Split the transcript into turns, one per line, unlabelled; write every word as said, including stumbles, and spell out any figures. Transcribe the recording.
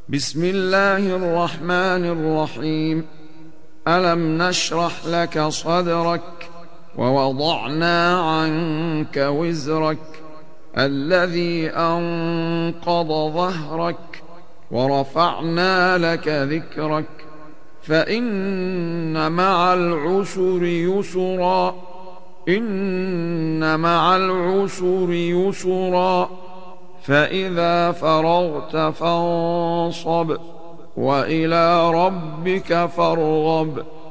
بسم الله الرحمن الرحيم. ألم نشرح لك صدرك ووضعنا عنك وزرك الذي أنقض ظهرك ورفعنا لك ذكرك فإن مع العسر يسرا إن مع العسر يسرا فإذا فرغت فانصب وإلى ربك فارغب.